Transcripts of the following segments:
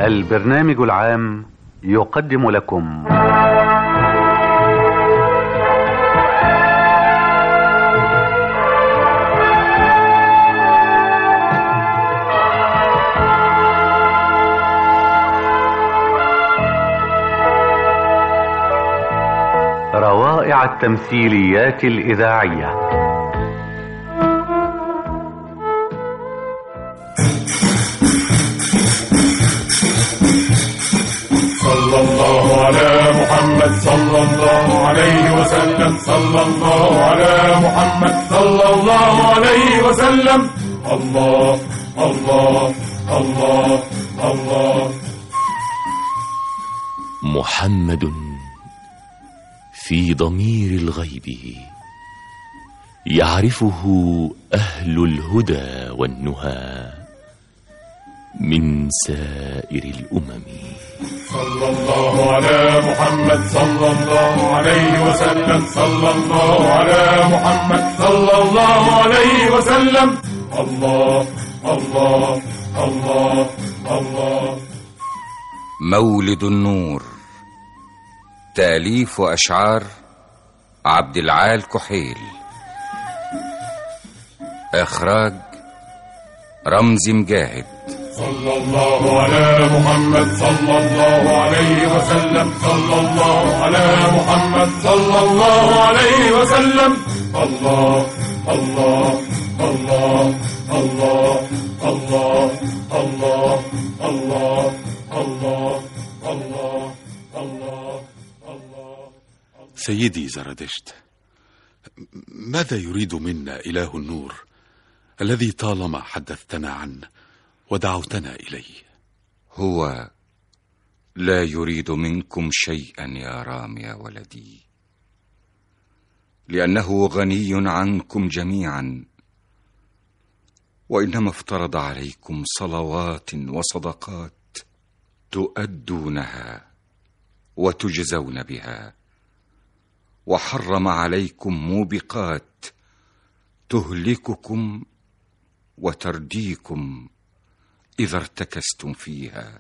البرنامج العام يقدم لكم روائع التمثيليات الإذاعية. صلى الله على محمد صلى الله عليه وسلم، صلى الله على محمد صلى الله عليه وسلم. الله الله الله الله. محمد في ضمير الغيب يعرفه أهل الهدى والنهى من سائر الأمم. صلى الله على محمد صلى الله عليه وسلم، صلى الله على محمد صلى الله عليه وسلم. الله الله الله الله. مولد النور، تأليف وأشعار عبد العال كحيل، إخراج رمزي مجاهد. صلى الله على محمد صلى الله عليه وسلم، صلى الله على محمد صلى الله عليه وسلم. الله الله الله الله الله الله الله الله الله الله الله. سيدي زرادشت، ماذا يريد منا إله النور الذي طالما حدثتنا عنه ودعوتنا إليه؟ هو لا يريد منكم شيئا يا رام يا ولدي، لأنه غني عنكم جميعا، وإنما افترض عليكم صلوات وصدقات تؤدونها وتجزون بها، وحرم عليكم موبقات تهلككم وترديكم إذا ارتكستم فيها.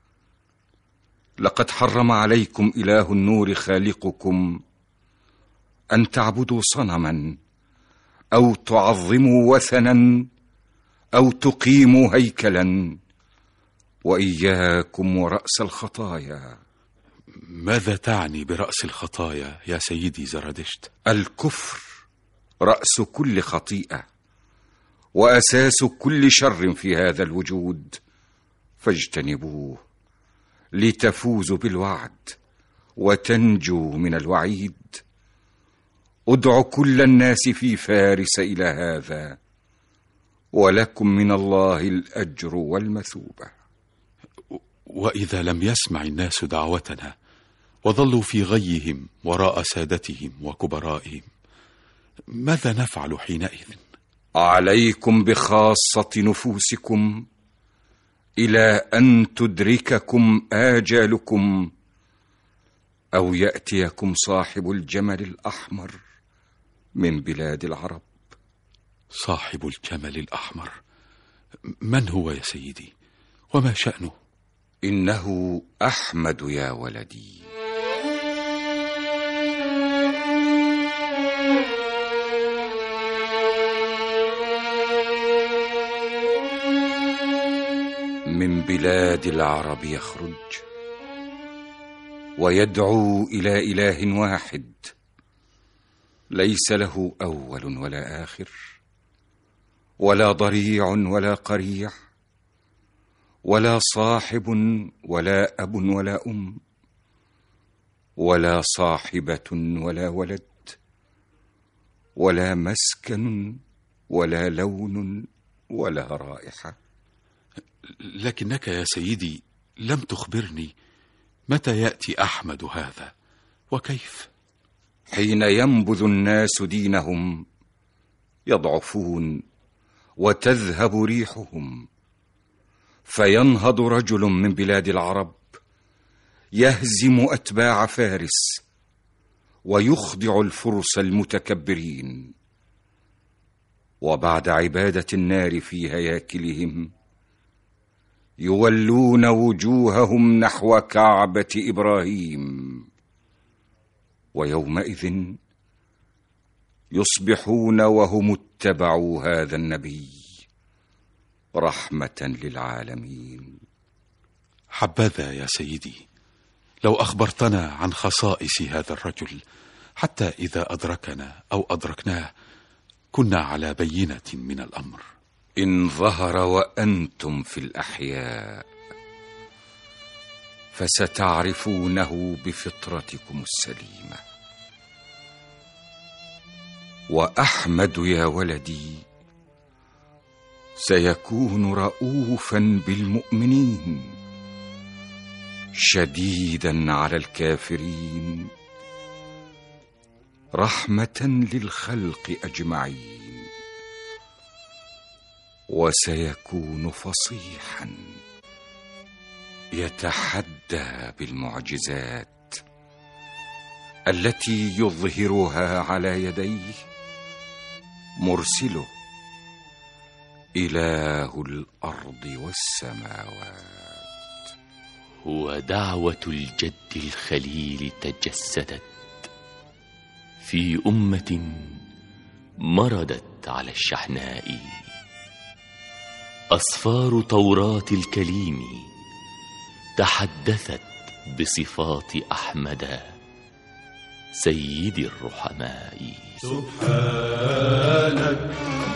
لقد حرم عليكم إله النور خالقكم أن تعبدوا صنما أو تعظموا وثنا أو تقيموا هيكلا، وإياكم ورأس الخطايا. ماذا تعني برأس الخطايا يا سيدي زرادشت؟ الكفر رأس كل خطيئة وأساس كل شر في هذا الوجود، فاجتنبوه لتفوزوا بالوعد وتنجوا من الوعيد. ادعوا كل الناس في فارس إلى هذا، ولكم من الله الأجر والمثوبة. وإذا لم يسمع الناس دعوتنا وظلوا في غيهم وراء سادتهم وكبرائهم، ماذا نفعل حينئذ؟ عليكم بخاصة نفوسكم إلى أن تدرككم آجالكم، أو يأتيكم صاحب الجمل الأحمر من بلاد العرب. صاحب الجمل الأحمر، من هو يا سيدي وما شأنه؟ إنه أحمد يا ولدي. من بلاد العرب يخرج ويدعو إلى إله واحد، ليس له أول ولا آخر، ولا ضريع ولا قريع، ولا صاحب ولا أب ولا أم، ولا صاحبة ولا ولد، ولا مسكن ولا لون ولا رائحة. لكنك يا سيدي لم تخبرني متى يأتي أحمد هذا وكيف؟ حين ينبذ الناس دينهم يضعفون وتذهب ريحهم، فينهض رجل من بلاد العرب يهزم أتباع فارس ويخضع الفرس المتكبرين، وبعد عبادة النار في هياكلهم يولون وجوههم نحو كعبة إبراهيم، ويومئذ يصبحون وهم اتبعوا هذا النبي رحمة للعالمين. حبذا يا سيدي لو أخبرتنا عن خصائص هذا الرجل، حتى إذا أدركنا أو أدركناه كنا على بينة من الأمر. إن ظهر وأنتم في الأحياء فستعرفونه بفطرتكم السليمة. وأحمد يا ولدي سيكون رؤوفا بالمؤمنين، شديدا على الكافرين، رحمة للخلق أجمعين. وسيكون فصيحا يتحدى بالمعجزات التي يظهرها على يديه مرسله إله الأرض والسماوات. ودعوة الجد الخليل تجسدت في أمة مردت على الشحناء. أصفار توراة الكليم تحدثت بصفات أحمد سيد الرحماء. سبحانك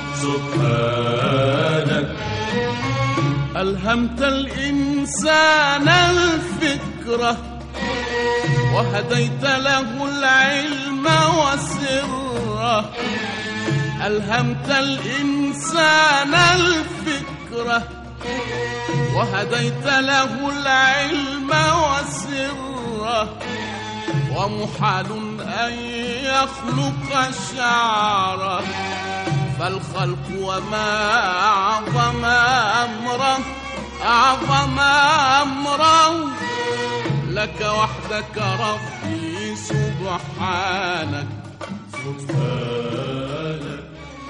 سبحانك ألهمت الإنسان الفكرة، وهديت له العلم والسر. ألهمت الإنسان الفكرة، وهديت له العلم والسر. ومحال أن يخلق الشعر، فالخلق وما أعظم أمره، أعظم أمره لك وحدك ربي سبحانك سبحانك.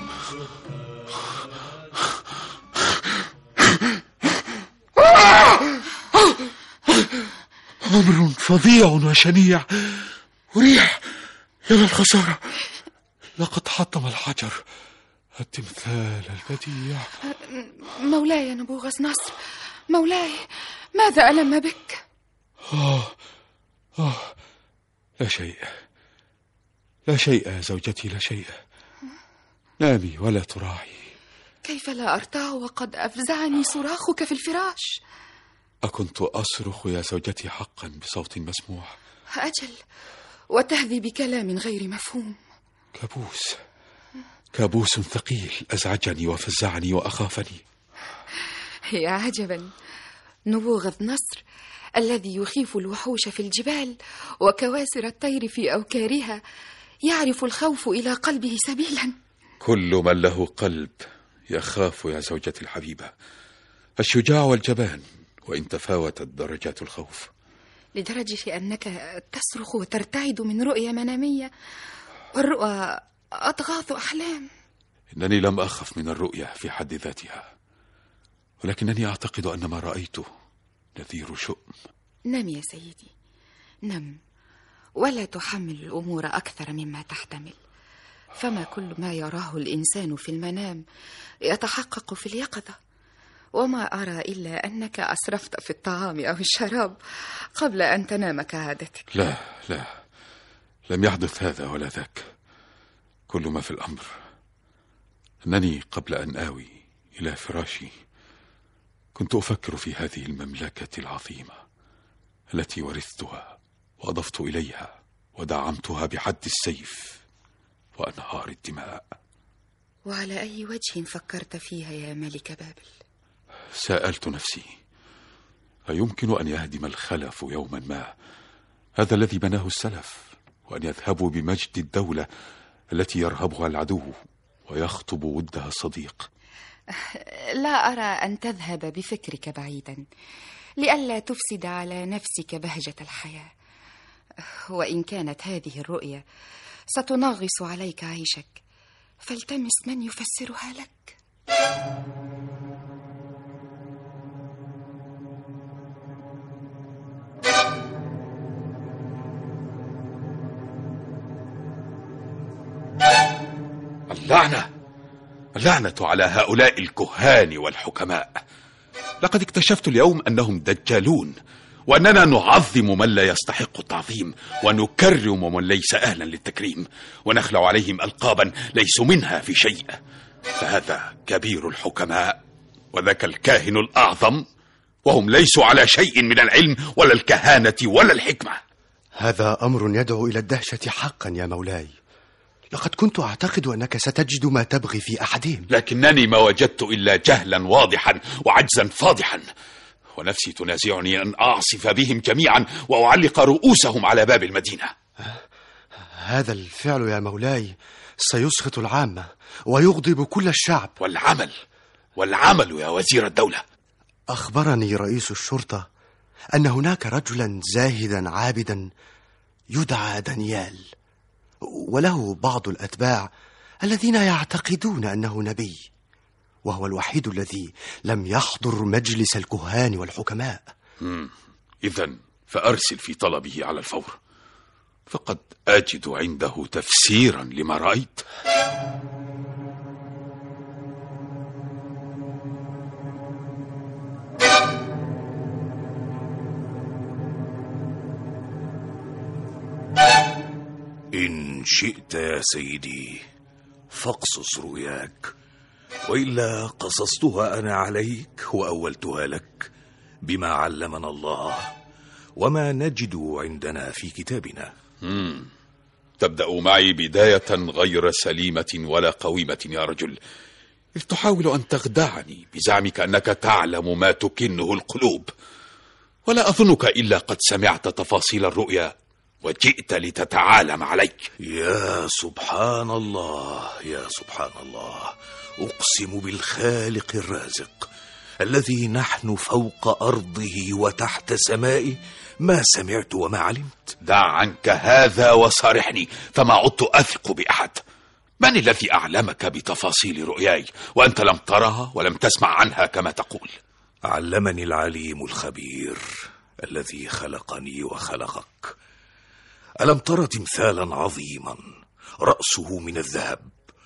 أمر فظيع وشنيع، وريح يا للخسارة. لقد حطم الحجر التمثال البديع. مولاي نبوغذ نصر، مولاي ماذا ألم بك؟ لا شيء، لا شيء يا زوجتي، لا شيء. نامي ولا تراعي. كيف لا أرتاع وقد أفزعني صراخك في الفراش؟ أكنت أصرخ يا زوجتي حقا بصوت مسموع؟ أجل، وتهذي بكلام غير مفهوم. كابوس ثقيل أزعجني وفزعني وأخافني. يا عجبا، نبوغذ نصر الذي يخيف الوحوش في الجبال وكواسر الطير في أوكارها يعرف الخوف إلى قلبه سبيلا. كل من له قلب يخاف يا زوجتي الحبيبة، الشجاع والجبان، وإن تفاوتت درجات الخوف. لدرجة أنك تصرخ وترتعد من رؤية منامية، والرؤى أضغاث أحلام. إنني لم أخف من الرؤية في حد ذاتها، ولكنني أعتقد أن ما رأيته نذير شؤم. نم يا سيدي، نم، ولا تحمل الأمور أكثر مما تحتمل، فما كل ما يراه الإنسان في المنام يتحقق في اليقظة. وما أرى إلا أنك أسرفت في الطعام أو الشراب قبل أن تنام كعادتك. لا، لم يحدث هذا ولا ذاك. كل ما في الأمر أنني قبل أن آوي إلى فراشي كنت أفكر في هذه المملكة العظيمة التي ورثتها وأضفت إليها ودعمتها بحد السيف وأنهار الدماء. وعلى أي وجه فكرت فيها يا ملك بابل؟ سألت نفسي، أيمكن أن يهدم الخلف يوما ما هذا الذي بناه السلف، وأن يذهبوا بمجد الدولة التي يرهبها العدو ويخطب ودها الصديق؟ لا أرى أن تذهب بفكرك بعيدا لئلا تفسد على نفسك بهجة الحياة، وإن كانت هذه الرؤية ستنغص عليك عيشك فالتمس من يفسرها لك. اللعنة على هؤلاء الكهان والحكماء. لقد اكتشفت اليوم أنهم دجالون، وأننا نعظم من لا يستحق التعظيم، ونكرم من ليس أهلا للتكريم، ونخلع عليهم ألقابا ليسوا منها في شيء. فهذا كبير الحكماء، وذاك الكاهن الأعظم، وهم ليسوا على شيء من العلم ولا الكهانة ولا الحكمة. هذا أمر يدعو إلى الدهشة حقا يا مولاي. لقد كنت أعتقد أنك ستجد ما تبغي في أحدهم، لكنني ما وجدت إلا جهلا واضحا وعجزا فاضحا، ونفسي تنازعني أن أعصف بهم جميعا وأعلق رؤوسهم على باب المدينة. هذا الفعل يا مولاي سيسخط العامة ويغضب كل الشعب. والعمل يا وزير الدولة. أخبرني رئيس الشرطة أن هناك رجلا زاهدا عابدا يدعى دانيال، وله بعض الأتباع الذين يعتقدون أنه نبي، وهو الوحيد الذي لم يحضر مجلس الكهان والحكماء. إذن فأرسل في طلبه على الفور، فقد أجد عنده تفسيرا لما رأيت. إن شئت يا سيدي فاقصص رؤياك، وإلا قصصتها أنا عليك وأولتها لك بما علمنا الله وما نجد عندنا في كتابنا. تبدأ معي بداية غير سليمة ولا قويمة يا رجل، إذ تحاول أن تخدعني بزعمك أنك تعلم ما تكنه القلوب، ولا أظنك إلا قد سمعت تفاصيل الرؤيا وجئت لتتعالم عليك. يا سبحان الله يا سبحان الله، أقسم بالخالق الرازق الذي نحن فوق أرضه وتحت سمائه ما سمعت وما علمت. دع عنك هذا وصارحني، فما عدت أثق بأحد. من الذي أعلمك بتفاصيل رؤياي وأنت لم ترها ولم تسمع عنها كما تقول؟ علمني العليم الخبير الذي خلقني وخلقك. ألم تر تمثالا عظيما رأسه من الذهب،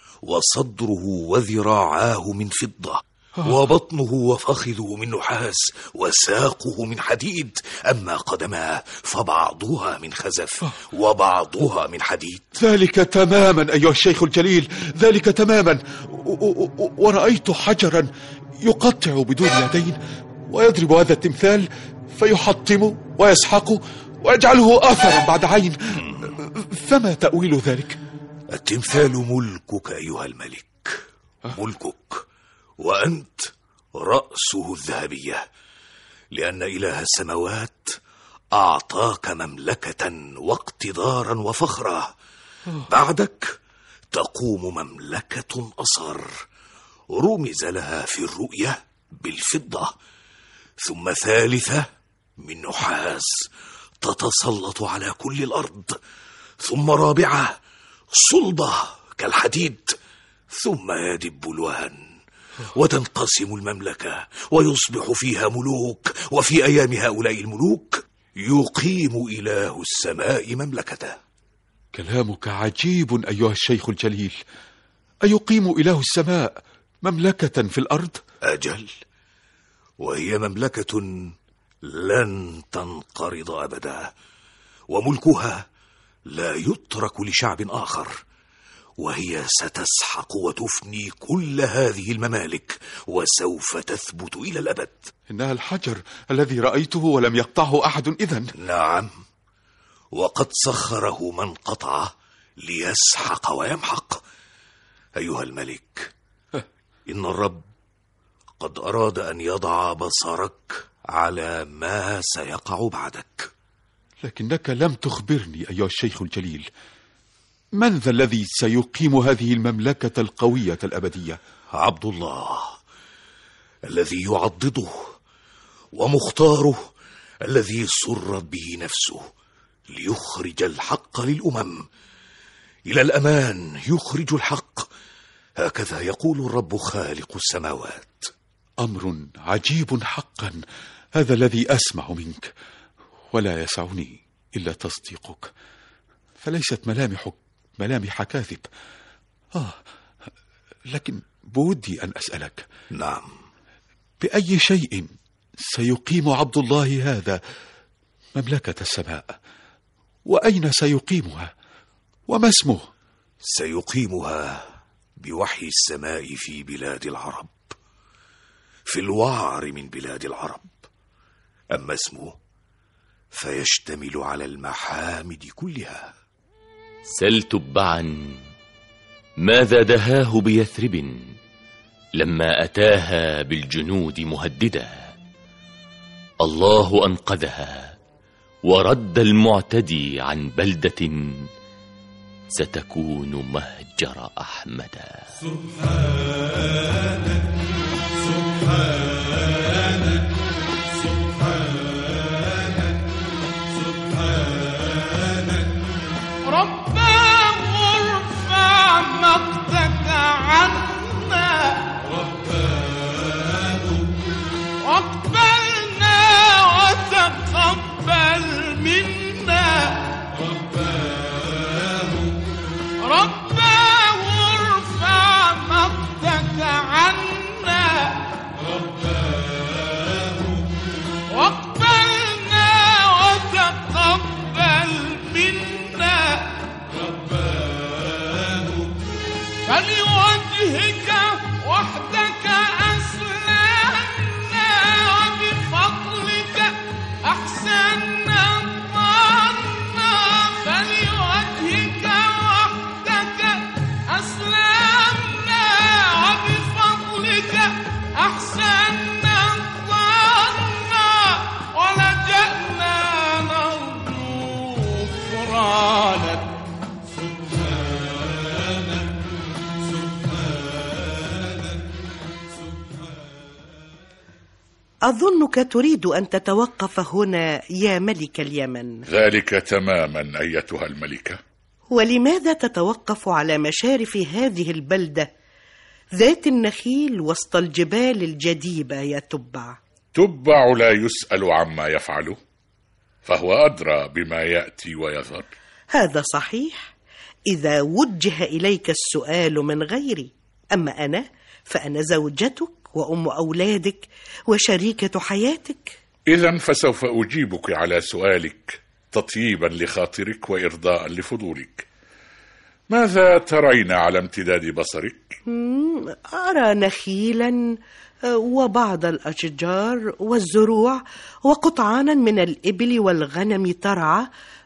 وصدره وذراعاه من فضة، وبطنه وفخذه من نحاس، وساقه من حديد، أما قدماه فبعضها من خزف وبعضها من حديد. ذلك تماما أيها الشيخ الجليل، ذلك تماما. ورأيت حجرا يقطع بدون يدين، ويضرب هذا التمثال فيحطمه ويسحقه ويجعله آثرا بعد عين. فما تأويل ذلك؟ التمثال ملكك أيها الملك، ملكك، وأنت رأسه الذهبية، لأن إله السماوات أعطاك مملكة واقتدارا وفخرا. بعدك تقوم مملكة أصغر رمز لها في الرؤية بالفضة، ثم ثالثة من نحاس تتسلط على كل الأرض، ثم رابعة صلبة كالحديد، ثم يدب الوهن وتنقسم المملكة ويصبح فيها ملوك، وفي أيام هؤلاء الملوك يقيم إله السماء مملكته. كلامك عجيب أيها الشيخ الجليل. أيقيم إله السماء مملكة في الأرض؟ أجل، وهي مملكة لن تنقرض أبدا، وملكها لا يترك لشعب آخر، وهي ستسحق وتفني كل هذه الممالك وسوف تثبت إلى الأبد. إنها الحجر الذي رأيته ولم يقطعه أحد إذن؟ نعم، وقد سخره من قطعه ليسحق ويمحق. أيها الملك، إن الرب قد أراد أن يضع بصرك على ما سيقع بعدك. لكنك لم تخبرني أيها الشيخ الجليل، من ذا الذي سيقيم هذه المملكة القوية الأبدية؟ عبد الله الذي يعضده، ومختاره الذي سرت به نفسه ليخرج الحق للأمم. إلى الأمان يخرج الحق، هكذا يقول الرب خالق السماوات. أمر عجيب حقا هذا الذي أسمع منك، ولا يسعني إلا تصديقك، فليست ملامح كاذب. لكن بودي أن أسألك. نعم. بأي شيء سيقيم عبد الله هذا مملكة السماء؟ وأين سيقيمها؟ وما اسمه؟ سيقيمها بوحي السماء في بلاد العرب، في الوعر من بلاد العرب. أما اسمه فيشتمل على المحامد كلها. سل تبعا ماذا دهاه بيثرب لما أتاها بالجنود مهددا. الله أنقذها ورد المعتدي عن بلدة ستكون مهجر أحمدا. سبحانك سبحانك سبحانك سبحانك رباه ارفع مقتك عنا، رباه واقبلنا وتقبل منا، رباه رباه ارفع مقتك عنا، رباه واقبلنا وتقبل منا، رباه فلوجهك وحدك أسلمنا وبفضلك أحسننا الظن، فلوجهك وحدك أسلمنا وبفضلك أحسننا الظن، ولجأنا نرجو غفرانك. أظنك تريد أن تتوقف هنا يا ملك اليمن. ذلك تماما أيتها الملكة. ولماذا تتوقف على مشارف هذه البلدة ذات النخيل وسط الجبال الجديبة يا تبع؟ تبع لا يسأل عما يفعله، فهو أدرى بما يأتي ويظهر. هذا صحيح إذا وجه إليك السؤال من غيري، أما أنا فأنا زوجتك وأم أولادك وشريكة حياتك. إذن فسوف أجيبك على سؤالك تطيبا لخاطرك وإرضاء لفضولك. ماذا ترين على امتداد بصرك؟ أرى نخيلا وبعض الأشجار والزروع وقطعانا من الإبل والغنم ترعى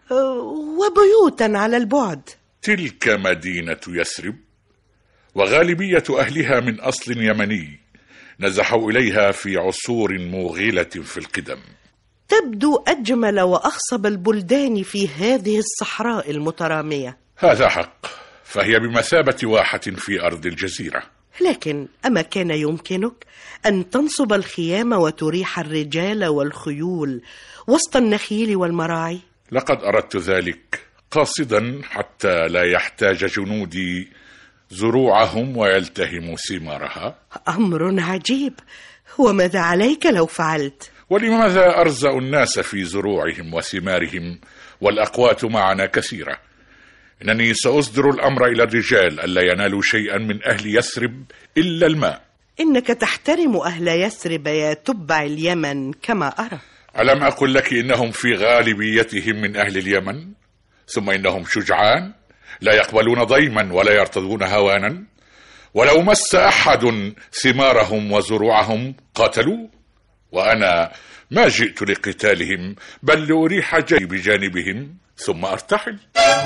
وبيوتا على البعد. تلك مدينة يثرب، وغالبية أهلها من أصل يمني نزحوا إليها في عصور موغلة في القدم. تبدو أجمل وأخصب البلدان في هذه الصحراء المترامية. هذا حق، فهي بمثابة واحة في أرض الجزيرة. لكن أما كان يمكنك أن تنصب الخيام وتريح الرجال والخيول وسط النخيل والمراعي؟ لقد أردت ذلك قاصدا حتى لا يحتاج جنودي زروعهم ويلتهموا ثمارها. أمر عجيب، وماذا عليك لو فعلت؟ ولماذا أرزأ الناس في زروعهم وثمارهم والأقوات معنا كثيرة؟ إنني سأصدر الأمر إلى الرجال ألا ينالوا شيئا من أهل يثرب إلا الماء. إنك تحترم أهل يثرب يا تبع اليمن كما أرى. ألم أقل لك إنهم في غالبيتهم من أهل اليمن؟ ثم إنهم شجعان لا يقبلون ضيما ولا يرتضون هوانا، ولو مس أحد ثمارهم وزروعهم قاتلوا، وأنا ما جئت لقتالهم بل لأريح جيبي بجانبهم ثم أرتحل.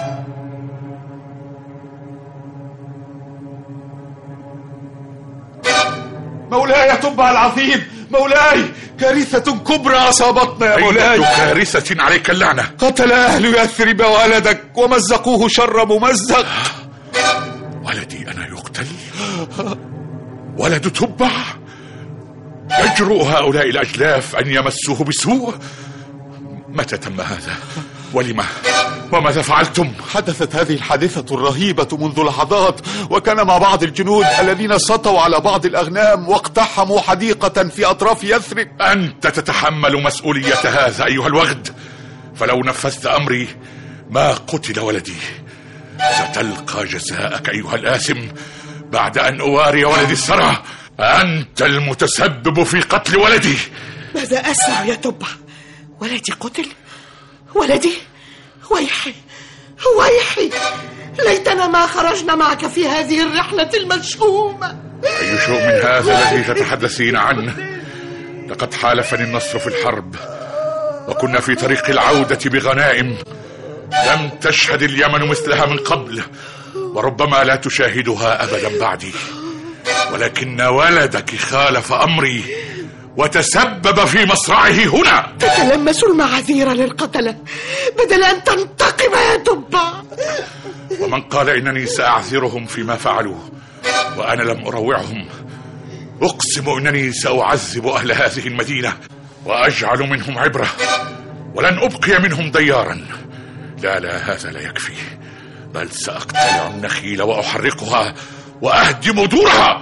مولاي يا تبع العظيم، مولاي كارثة كبرى أصابتنا يا مولاي. أي كارثة عليك اللعنة. قتل أهل يثرب ولدك ومزقوه شر ممزق. ولدي أنا يقتل؟ ولد تبع؟ يجرؤ هؤلاء الأجلاف أن يمسوه بسوء؟ متى تم هذا؟ ولما؟ وماذا فعلتم؟ حدثت هذه الحادثة الرهيبة منذ لحظات، وكان مع بعض الجنود الذين سطوا على بعض الأغنام واقتحموا حديقة في أطراف يثرب. أنت تتحمل مسؤولية هذا أيها الوغد، فلو نفذت أمري ما قتل ولدي. ستلقى جزاءك أيها الآثم بعد أن أواري ولدي السرى. أنت المتسبب في قتل ولدي. ماذا أسمع يا تبع؟ ولدي قتل؟ ولدي؟ ويحي ويحي، ليتنا ما خرجنا معك في هذه الرحلة المشؤومة. أي شيء من هذا الذي تتحدثين عنه؟ لقد حالفني النصر في الحرب، وكنا في طريق العودة بغنائم لم تشهد اليمن مثلها من قبل، وربما لا تشاهدها أبدا بعدي. ولكن ولدك خالف أمري وتسبب في مصرعه هنا. تتلمس المعاذير للقتلة بدل أن تنتقم يا تبع. ومن قال إنني سأعذرهم فيما فعلوا وأنا لم أروعهم؟ أقسم إنني سأعذب أهل هذه المدينة وأجعل منهم عبرة، ولن أبقي منهم ديارا. لا هذا لا يكفي، بل سأقتلع النخيل وأحرقها وأهدم دورها.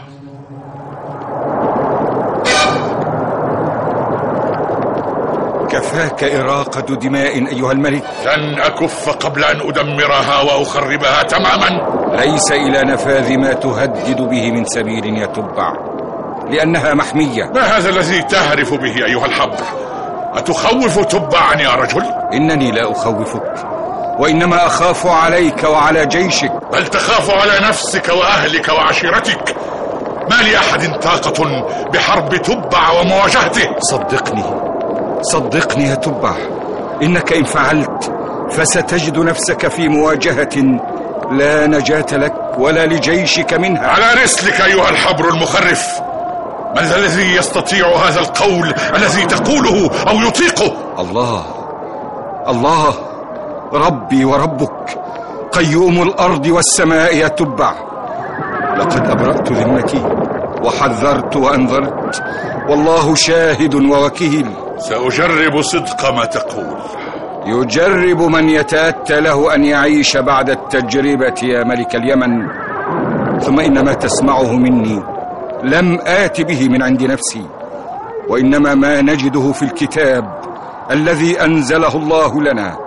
كفاك إراقة دماء أيها الملك. لن أكف قبل أن أدمرها وأخربها تماما. ليس إلى نفاذ ما تهدد به من سبيل يتبع، لأنها محمية. ما هذا الذي تهرف به أيها الحبر؟ أتخوف تبعا يا رجل؟ إنني لا أخوفك، وإنما أخاف عليك وعلى جيشك. بل تخاف على نفسك وأهلك وعشيرتك. ما لأحد طاقة بحرب تبع ومواجهته. صدقني يا تبع، إنك إن فعلت فستجد نفسك في مواجهة لا نجاة لك ولا لجيشك منها. على رسلك أيها الحبر المخرف. من ذا الذي يستطيع هذا القول الذي تقوله أو يطيقه؟ الله ربي وربك، قيوم الأرض والسماء يا تبع. لقد أبرأت ذمتي وحذرت وأنذرت، والله شاهد ووكيل. سأجرب صدق ما تقول. يجرب من يتأتى له أن يعيش بعد التجربة يا ملك اليمن. ثم إن ما تسمعه مني لم آت به من عند نفسي، وإنما ما نجده في الكتاب الذي أنزله الله لنا.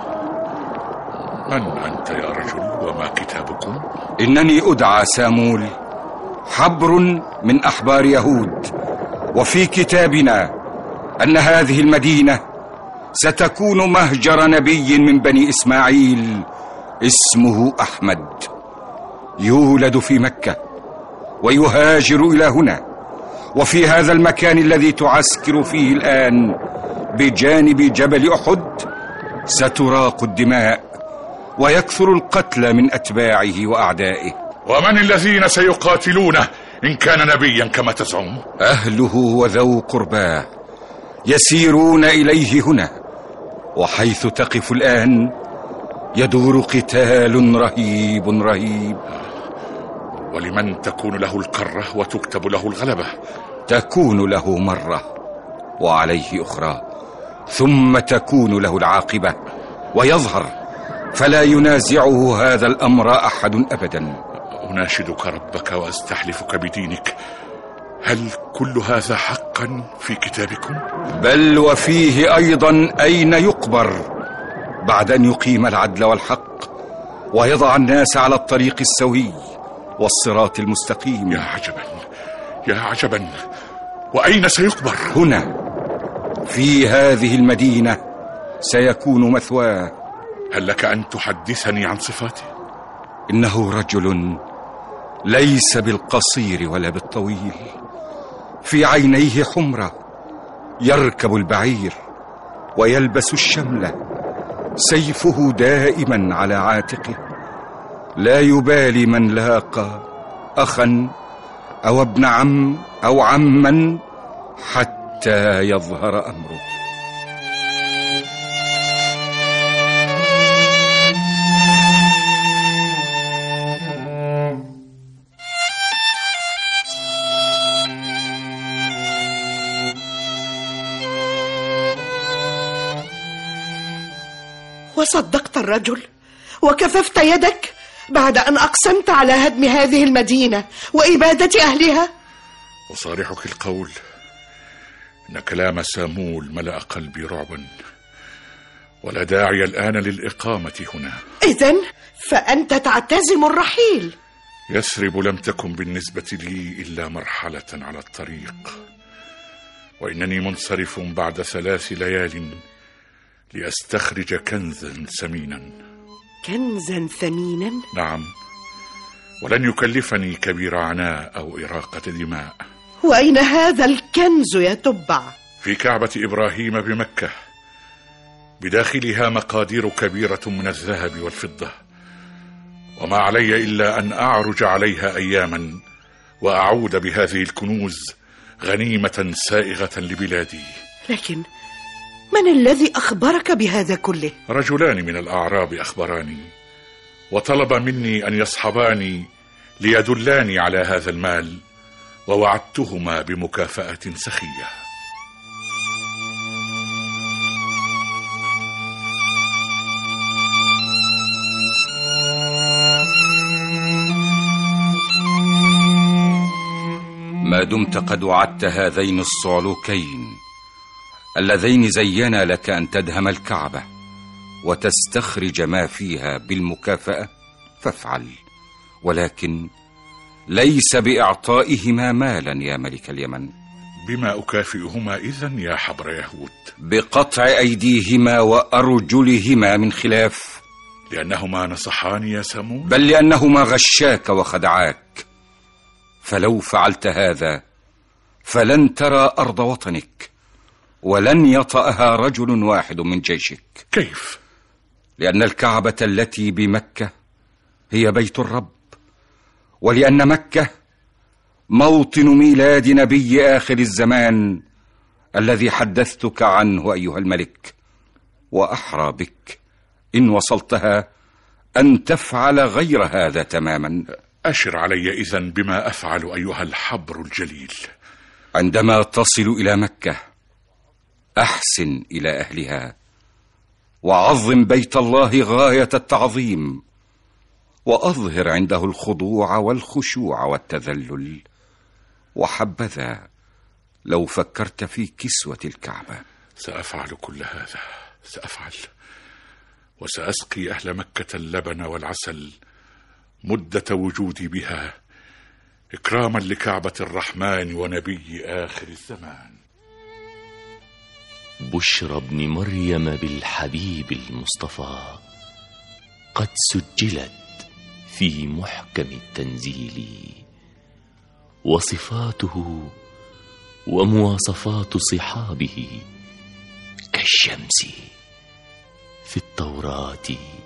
من أنت يا رجل وما كتابكم؟ إنني أدعى سامول، حبر من أحبار يهود، وفي كتابنا أن هذه المدينة ستكون مهجر نبي من بني إسماعيل اسمه أحمد، يولد في مكة ويهاجر إلى هنا. وفي هذا المكان الذي تعسكر فيه الآن بجانب جبل أحد ستراق الدماء ويكثر القتل من أتباعه وأعدائه. ومن الذين سيقاتلونه إن كان نبيا كما تزعم؟ أهله وذو قرباه يسيرون إليه هنا، وحيث تقف الآن يدور قتال رهيب. ولمن تكون له القرة وتكتب له الغلبة؟ تكون له مرة وعليه أخرى، ثم تكون له العاقبة ويظهر، فلا ينازعه هذا الأمر أحد أبدا. أناشدك ربك وأستحلفك بدينك، هل كل هذا حقا في كتابكم؟ بل وفيه أيضا أين يقبر بعد أن يقيم العدل والحق ويضع الناس على الطريق السوي والصراط المستقيم. يا عجبا، وأين سيقبر؟ هنا في هذه المدينة سيكون مثواه. هل لك أن تحدثني عن صفاته؟ إنه رجل ليس بالقصير ولا بالطويل، في عينيه حمرة، يركب البعير ويلبس الشملة، سيفه دائما على عاتقه، لا يبالي من لاقى أخا أو ابن عم أو عما حتى يظهر أمره. وصدقت الرجل وكففت يدك بعد أن أقسمت على هدم هذه المدينة وإبادة أهلها. وصارحك القول إن كلام سامول ملأ قلبي رعبا، ولا داعي الآن للإقامة هنا. إذن فأنت تعتزم الرحيل؟ يثرب لم تكن بالنسبة لي إلا مرحلة على الطريق، وإنني منصرف بعد 3 ليال لأستخرج كنزا ثمينا. كنزا ثمينا؟ نعم، ولن يكلفني كبير عناء أو إراقة دماء. وأين هذا الكنز يا تبع؟ في كعبة إبراهيم بمكة، بداخلها مقادير كبيرة من الذهب والفضة، وما علي إلا أن أعرج عليها أياما وأعود بهذه الكنوز غنيمة سائغة لبلادي. لكن من الذي أخبرك بهذا كله؟ رجلان من الأعراب أخبراني، وطلب مني أن يصحباني ليدلاني على هذا المال، ووعدتهما بمكافأة سخية. ما دمت قد وعدت هذين الصعلوكين اللذين زينا لك أن تدهم الكعبة وتستخرج ما فيها بالمكافأة فافعل، ولكن ليس بإعطائهما مالا يا ملك اليمن. بما أكافئهما إذن يا حبر يهود؟ بقطع أيديهما وأرجلهما من خلاف. لأنهما نصحاني يا سمون؟ بل لأنهما غشاك وخدعاك. فلو فعلت هذا فلن ترى أرض وطنك، ولن يطأها رجل واحد من جيشك. كيف؟ لأن الكعبة التي بمكة هي بيت الرب، ولأن مكة موطن ميلاد نبي آخر الزمان الذي حدثتك عنه أيها الملك، وأحرى بك إن وصلتها أن تفعل غير هذا تماما. أشر علي إذن بما أفعل أيها الحبر الجليل. عندما تصل إلى مكة أحسن إلى أهلها، وعظم بيت الله غاية التعظيم، وأظهر عنده الخضوع والخشوع والتذلل. وحبذا لو فكرت في كسوة الكعبة. سأفعل كل هذا، سأفعل، وسأسقي أهل مكة اللبن والعسل مدة وجودي بها، إكراما لكعبة الرحمن ونبي آخر الزمان. بشرى ابن مريم بالحبيب المصطفى قد سجلت في محكم التنزيل، وصفاته ومواصفات صحابه كالشمس في التوراة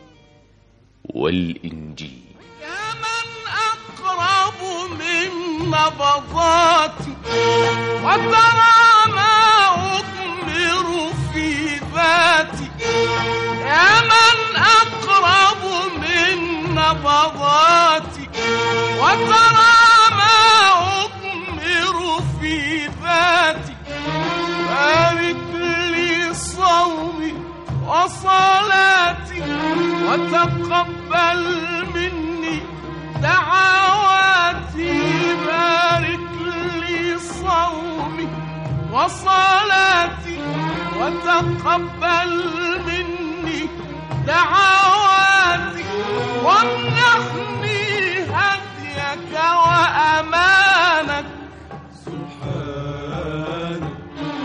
والإنجيل. يا من أقرب من نبضاتي وترى ما أضمر في ذاتي. يا من أقرب من نبضاتي وترى ما أضمر في ذاتي. بارك لي صومي وصلاتي وتقبل مني دعواتي. بارك لي صومي وصلاتي وتقبل مني دعواتي. وامنحني هديك وأمانك. سبحانك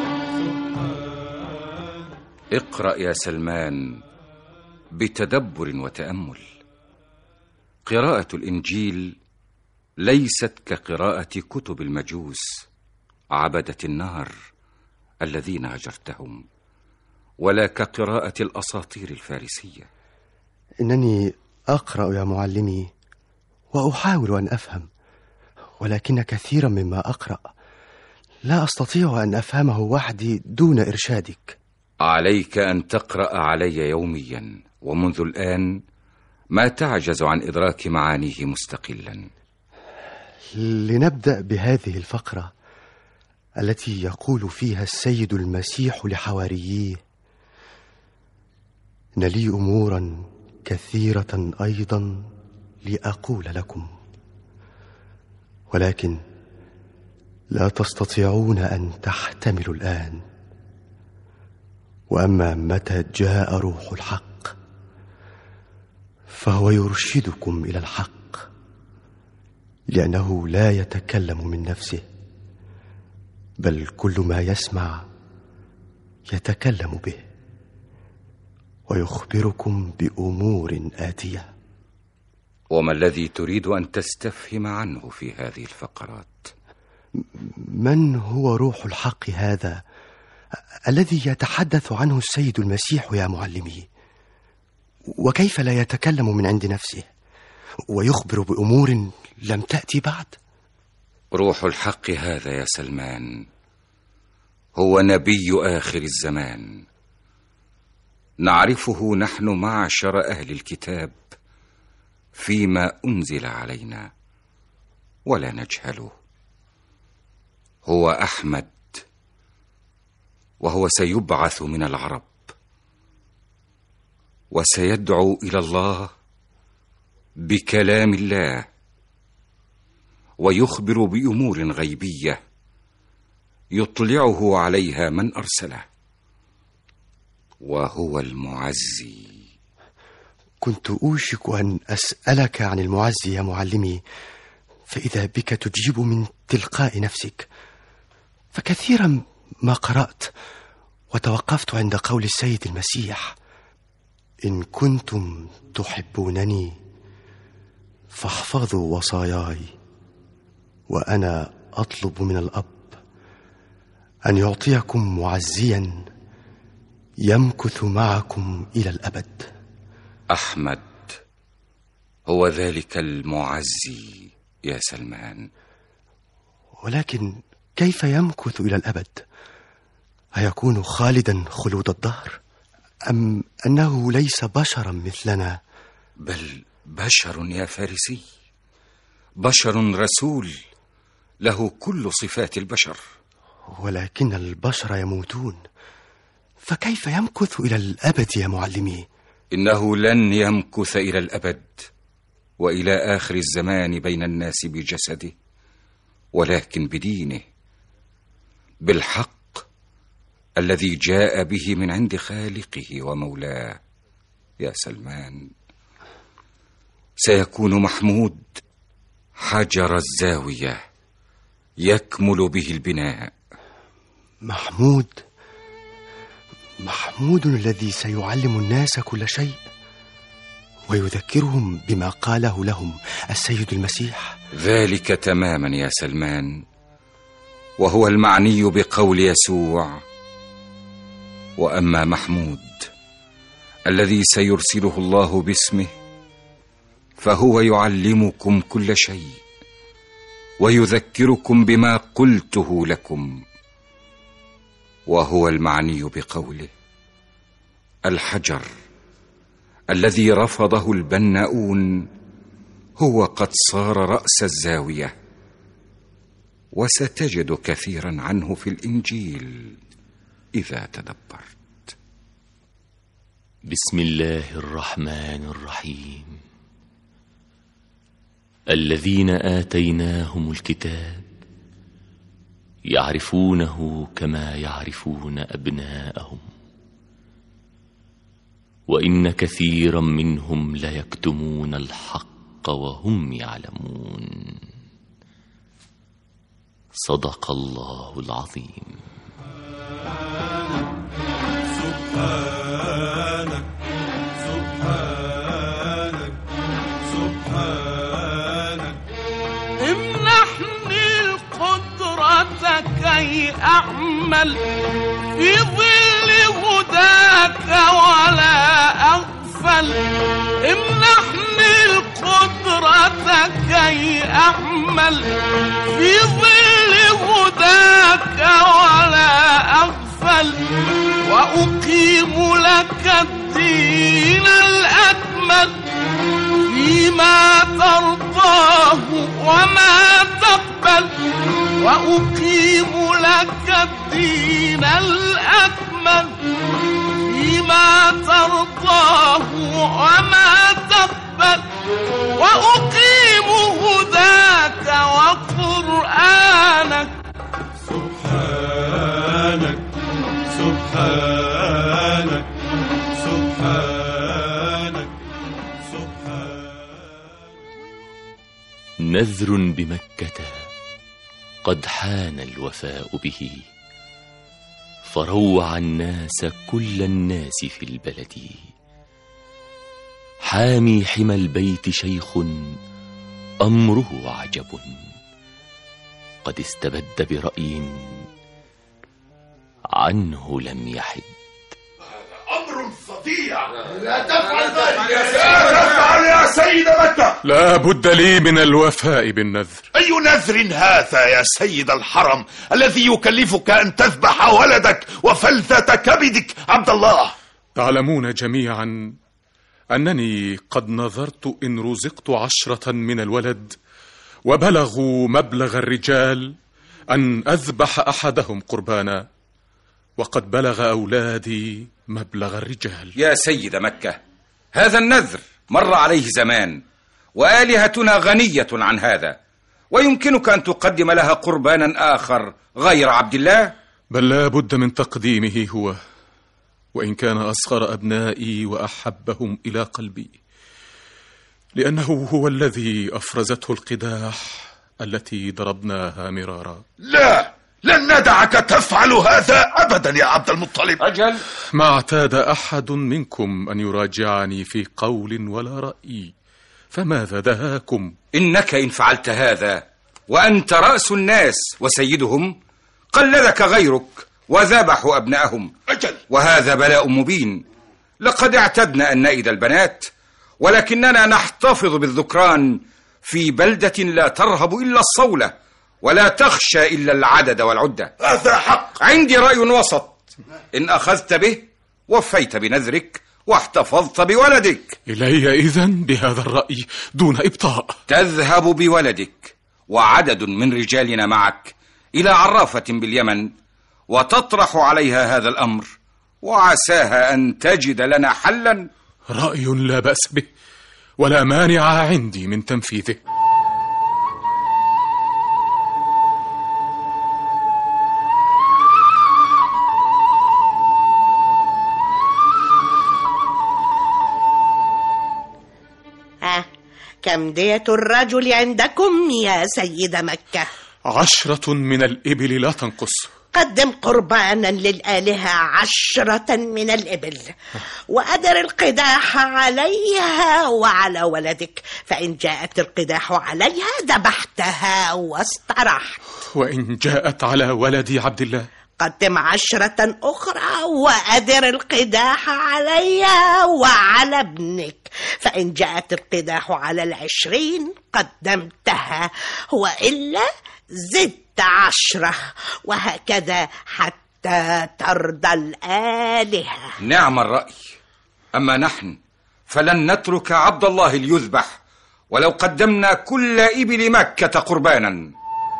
اقرأ يا سلمان بتدبر وتأمل. قراءة الإنجيل ليست كقراءة كتب المجوس عبدة النار الذين هجرتهم، ولا كقراءة الأساطير الفارسية. إنني أقرأ يا معلمي وأحاول أن أفهم، ولكن كثيرا مما أقرأ لا أستطيع أن أفهمه وحدي دون إرشادك. عليك أن تقرأ علي يوميا، ومنذ الآن ما تعجز عن إدراك معانيه مستقلا. لنبدأ بهذه الفقرة التي يقول فيها السيد المسيح لحوارييه: إن لي أمورا كثيرة أيضا لأقول لكم، ولكن لا تستطيعون أن تحتملوا الآن. وأما متى جاء روح الحق فهو يرشدكم إلى الحق، لأنه لا يتكلم من نفسه، بل كل ما يسمع يتكلم به ويخبركم بأمور آتية. وما الذي تريد أن تستفهم عنه في هذه الفقرات؟ من هو روح الحق هذا الذي يتحدث عنه السيد المسيح يا معلمي؟ وكيف لا يتكلم من عند نفسه ويخبر بأمور لم تأتي بعد؟ روح الحق هذا يا سلمان هو نبي آخر الزمان، نعرفه نحن معشر أهل الكتاب فيما أنزل علينا ولا نجهله. هو أحمد، وهو سيبعث من العرب وسيدعو إلى الله بكلام الله ويخبر بأمور غيبية يطلعه عليها من أرسله، وهو المعزي. كنت أوشك أن أسألك عن المعزي يا معلمي، فإذا بك تجيب من تلقاء نفسك. فكثيرا ما قرأت وتوقفت عند قول السيد المسيح: إن كنتم تحبونني فاحفظوا وصاياي، وأنا أطلب من الأب أن يعطيكم معزيا يمكث معكم إلى الأبد. أحمد هو ذلك المعزي يا سلمان. ولكن كيف يمكث إلى الأبد؟ أيكون خالدا خلود الدهر؟ أم أنه ليس بشرا مثلنا؟ بل بشر يا فارسي، بشر رسول له كل صفات البشر. ولكن البشر يموتون، فكيف يمكث إلى الأبد يا معلمي؟ إنه لن يمكث إلى الأبد وإلى آخر الزمان بين الناس بجسده، ولكن بدينه، بالحق الذي جاء به من عند خالقه ومولاه يا سلمان. سيكون محمود حجر الزاوية يكمل به البناء. محمود الذي سيعلم الناس كل شيء ويذكرهم بما قاله لهم السيد المسيح. ذلك تماما يا سلمان، وهو المعني بقول يسوع: وأما محمود الذي سيرسله الله باسمه فهو يعلمكم كل شيء ويذكركم بما قلته لكم. وهو المعني بقوله: الحجر الذي رفضه البناؤون هو قد صار رأس الزاوية. وستجد كثيرا عنه في الإنجيل إذا تدبرت. بسم الله الرحمن الرحيم. الذين آتيناهم الكتاب يعرفونه كما يعرفون أبناءهم، وإن كثيرا منهم ليكتمون الحق وهم يعلمون. صدق الله العظيم. سبحانك سبحانك سبحانك، امنحني القدرة كي أعمل في ظل هداك ولا أغفل. امنحني القدرة كي أعمل في ظل هداك ولا أغفل، وأقيم لك الدين الأكمل فيما ترضاه وما تقبل. وأقيم لك الدين الأكمل فيما ترضاه وما تقبل، وأقيم هداك وقرآنك. سبحانك سبحانك سبحانك سبحانك. نذر بمكة قد حان الوفاء به، فروع الناس كل الناس في البلد. حامي حمى البيت شيخ أمره عجب، قد استبد برأي عنه لم يحد. أمر فظيع، لا تفعل ذلك، لا تفعل يا سيد مكة. لا بد لي من الوفاء بالنذر. أي نذر هذا يا سيد الحرم الذي يكلفك أن تذبح ولدك وفلذة كبدك عبد الله؟ تعلمون جميعا أنني قد نذرت إن رزقت 10 من الولد وبلغوا مبلغ الرجال أن أذبح أحدهم قربانا، وقد بلغ أولادي مبلغ الرجال. يا سيد مكة، هذا النذر مر عليه زمان، وآلهتنا غنية عن هذا، ويمكنك أن تقدم لها قربانا آخر غير عبد الله. بل لا بد من تقديمه هو، وإن كان أصغر أبنائي وأحبهم إلى قلبي، لأنه هو الذي أفرزته القداح التي ضربناها مرارا. لا، لن ندعك تفعل هذا أبدا يا عبد المطلب. أجل، ما اعتاد أحد منكم أن يراجعني في قول ولا رأي، فماذا دهاكم؟ إنك إن فعلت هذا وأنت رأس الناس وسيدهم قلدك غيرك وذبحوا أبنائهم. أجل، وهذا بلاء مبين. لقد اعتدنا أن نئد البنات، ولكننا نحتفظ بالذكران في بلدة لا ترهب إلا الصولة ولا تخشى إلا العدد والعدة. هذا حق. عندي رأي وسط، إن أخذت به وفيت بنذرك واحتفظت بولدك. إلي إذن بهذا الرأي دون إبطاء. تذهب بولدك وعدد من رجالنا معك إلى عرافة باليمن، وتطرح عليها هذا الأمر، وعساها أن تجد لنا حلا. رأي لا بأس به، ولا مانع عندي من تنفيذه. كم دية الرجل عندكم يا سيد مكة؟ 10 من الإبل لا تنقص. قدم قربانا للآلهة 10 من الإبل، وأدر القداح عليها وعلى ولدك، فإن جاءت القداح عليها ذبحتها واسترحت. وإن جاءت على ولدي عبد الله؟ قدم 10 أخرى وأدر القداح عليها وعلى ابنك، فإن جاءت القداح على 20 قدمتها، وإلا زدت 10، وهكذا حتى ترضى الآلهة. نعم الرأي. أما نحن فلن نترك عبد الله ليذبح ولو قدمنا كل إبل مكة قربانا.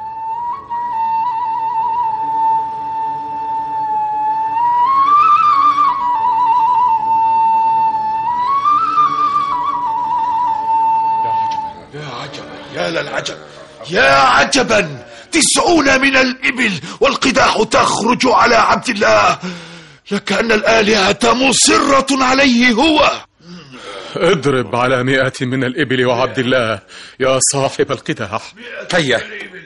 يا للعجب، يا عجبا، 90 من الإبل والقداح تخرج على عبد الله، لكأن الآلهة مصرة عليه هو. اضرب على 100 من الإبل وعبد الله يا صاحب القداح. هيا.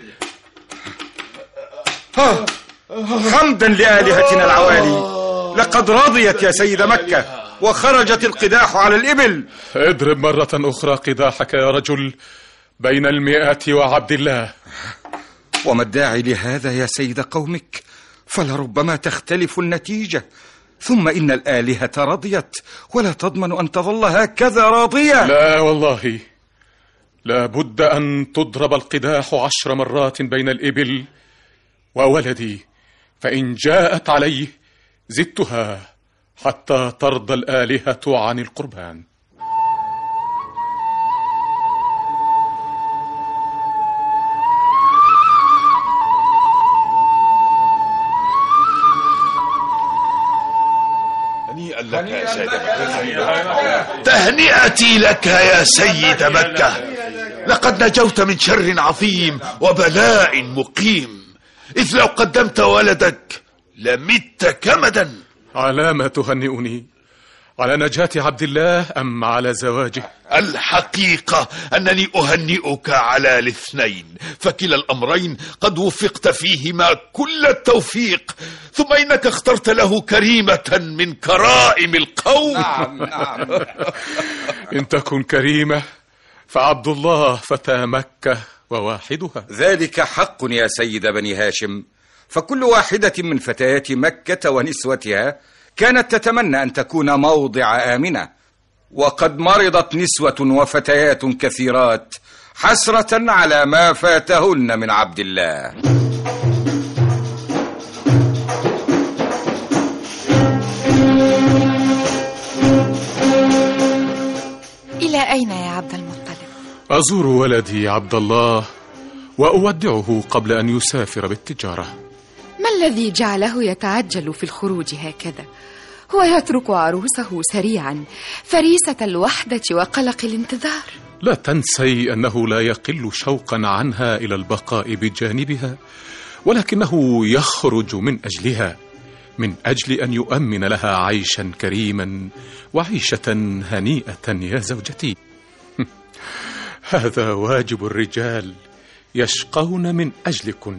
حمدا لآلهتنا العوالي، لقد رضيت يا سيد مكة وخرجت القداح على الإبل. اضرب مرة أخرى قداحك يا رجل بين 100 وعبد الله. وما الداعي لهذا يا سيد قومك؟ فلربما تختلف النتيجة، ثم إن الآلهة رضيت ولا تضمن أن تظل هكذا راضية. لا والله، لا بد أن تضرب القداح 10 مرات بين الإبل وولدي، فإن جاءت عليه زدتها حتى ترضى الآلهة عن القربان. لك يا سيد مكة. تهنئتي لك يا سيد مكة، لقد نجوت من شر عظيم وبلاء مقيم، إذ لو قدمت ولدك لمت كمدا. على ما تهنئني؟ على نجاة عبد الله أم على زواجه؟ الحقيقة أنني أهنئك على الاثنين، فكلا الأمرين قد وفقت فيهما كل التوفيق، ثم إنك اخترت له كريمة من كرائم القوم. نعم. إن تكن كريمة فعبد الله فتى مكة وواحدها. ذلك حق يا سيد بني هاشم، فكل واحدة من فتيات مكة ونسوتها كانت تتمنى أن تكون موضع آمنة، وقد مرضت نسوة وفتيات كثيرات حسرة على ما فاتهن من عبد الله. إلى أين يا عبد المطلب؟ أزور ولدي عبد الله وأودعه قبل أن يسافر بالتجارة. ما الذي جعله يتعجل في الخروج هكذا؟ هو يترك عروسه سريعا فريسة الوحدة وقلق الانتظار. لا تنسي أنه لا يقل شوقا عنها إلى البقاء بجانبها، ولكنه يخرج من أجلها، من أجل أن يؤمن لها عيشا كريما وعيشة هنيئة يا زوجتي. هذا واجب الرجال، يشقون من أجلكن.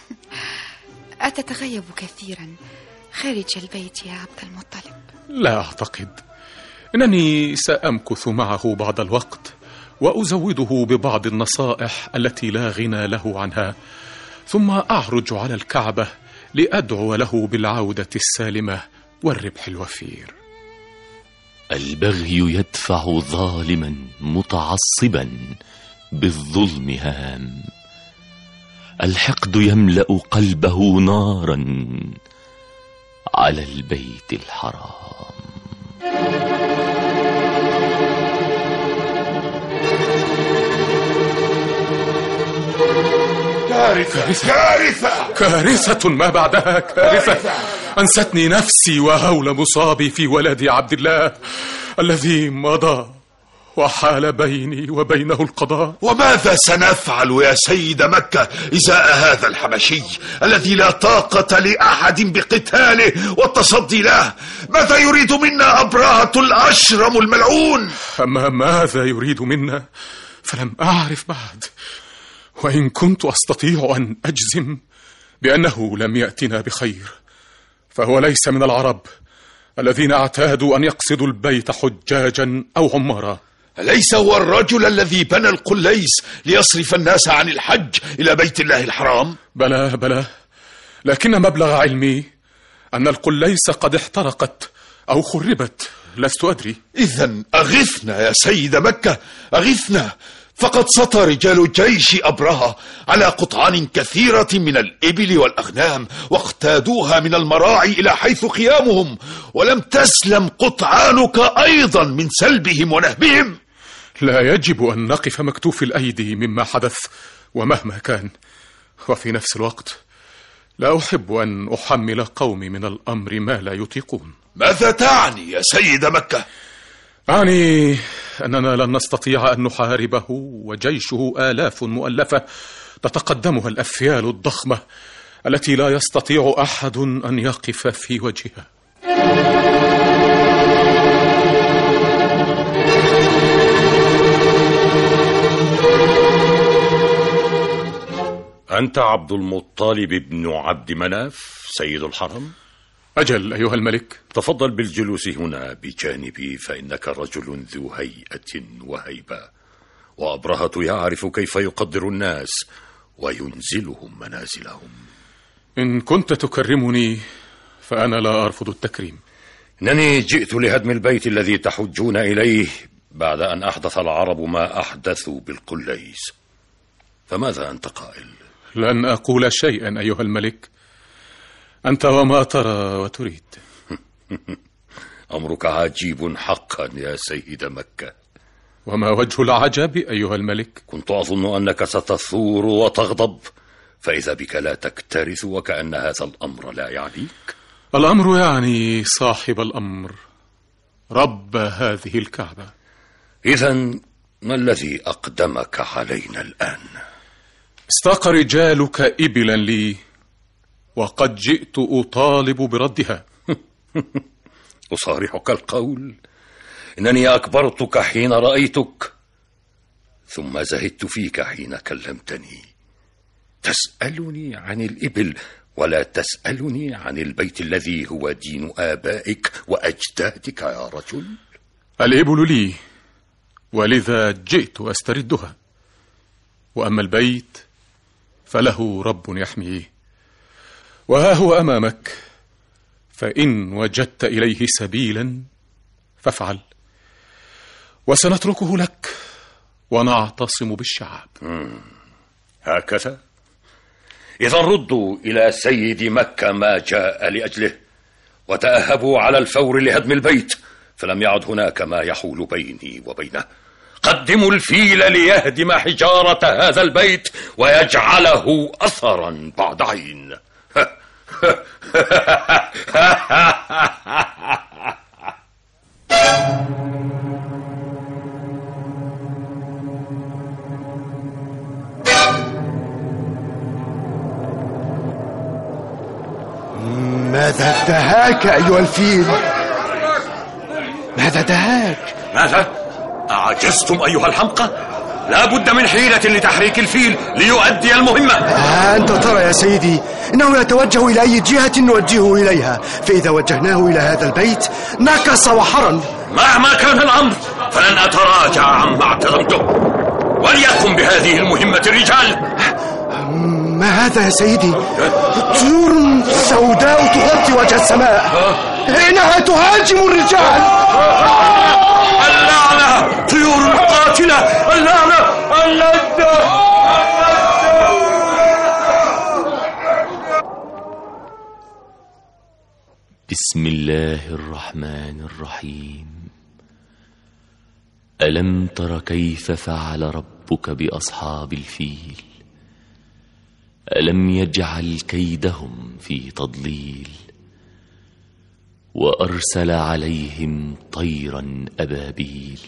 أتتغيب كثيرا خارج البيت يا عبد المطلب؟ لا أعتقد، إنني سأمكث معه بعض الوقت وأزوده ببعض النصائح التي لا غنى له عنها، ثم أعرج على الكعبة لأدعو له بالعودة السالمة والربح الوفير. البغي يدفع ظالما متعصبا بالظلم هام، الحقد يملأ قلبه نارا على البيت الحرام. كارثة ما بعدها كارثة. أنستني نفسي وهول مصابي في ولدي عبد الله الذي مضى وحال بيني وبينه القضاء. وماذا سنفعل يا سيد مكة إزاء هذا الحبشي الذي لا طاقة لأحد بقتاله والتصدي له؟ ماذا يريد منا أبرهة الأشرم الملعون؟ أما ماذا يريد منا فلم أعرف بعد، وإن كنت أستطيع أن أجزم بأنه لم يأتنا بخير فهو ليس من العرب الذين اعتادوا أن يقصدوا البيت حجاجا أو عمارا. أليس هو الرجل الذي بنى القليس ليصرف الناس عن الحج إلى بيت الله الحرام؟ بلى، لكن مبلغ علمي أن القليس قد احترقت أو خربت، لست أدري. إذن أغثنا يا سيد مكة، أغثنا، فقد سطى رجال جيش أبرهة على قطعان كثيرة من الإبل والأغنام واقتادوها من المراعي إلى حيث خيامهم، ولم تسلم قطعانك أيضا من سلبهم ونهبهم. لا يجب أن نقف مكتوف الأيدي مما حدث ومهما كان، وفي نفس الوقت لا أحب أن أحمل قومي من الأمر ما لا يطيقون. ماذا تعني يا سيد مكة؟ أعني أننا لن نستطيع أن نحاربه وجيشه آلاف مؤلفة تتقدمها الأفيال الضخمة التي لا يستطيع أحد أن يقف في وجهها. أنت عبد المطلب بن عبد مناف سيد الحرم؟ أجل أيها الملك. تفضل بالجلوس هنا بجانبي، فإنك رجل ذو هيئة وهيبة، وأبرهة يعرف كيف يقدر الناس وينزلهم منازلهم. إن كنت تكرمني فأنا لا أرفض التكريم. إنني جئت لهدم البيت الذي تحجون إليه بعد أن أحدث العرب ما أحدثوا بالقليس، فماذا أنت قائل؟ لن أقول شيئا أيها الملك، أنت وما ترى وتريد. أمرك عجيب حقا يا سيد مكة. وما وجه العجب أيها الملك؟ كنت أظن أنك ستثور وتغضب، فإذا بك لا تكترث وكأن هذا الأمر لا يعنيك. الأمر يعني صاحب الأمر، رب هذه الكعبة. إذن ما الذي أقدمك علينا الآن؟ استاق رجالك إبلا لي وقد جئت أطالب بردها. أصارحك القول إنني أكبرتك حين رأيتك، ثم زهدت فيك حين كلمتني. تسألني عن الإبل ولا تسألني عن البيت الذي هو دين آبائك وأجدادك يا رجل. الإبل لي، ولذا جئت أستردها، وأما البيت فله رب يحميه، وها هو أمامك، فإن وجدت إليه سبيلا فافعل، وسنتركه لك ونعتصم بالشعب. هكذا؟ إذا ردوا إلى سيد مكة ما جاء لأجله، وتأهبوا على الفور لهدم البيت، فلم يعد هناك ما يحول بيني وبينه. قدموا الفيل ليهدم حجارة هذا البيت ويجعله أثرا بعد عين. ماذا دهاك أيها الفيل؟ ماذا دهاك؟ ماذا؟ أعجزتم أيها الحمقى؟ لا بد من حيلة لتحريك الفيل ليؤدي المهمة. أنت ترى يا سيدي إنه يتوجه إلى أي جهة نوجهه إليها، فإذا وجهناه إلى هذا البيت نكص وحرن. مهما كان الأمر فلن أتراجع عما اعتزمته، وليقم بهذه المهمة الرجال. ما هذا يا سيدي؟ طيور سوداء تغطي وجه السماء، إنها تهاجم الرجال. اللعنة، طيور قاتلة، اللعنة، اللعنة. بسم الله الرحمن الرحيم. ألم تر كيف فعل ربك بأصحاب الفيل؟ ألم يجعل كيدهم في تضليل، وأرسل عليهم طيرا أبابيل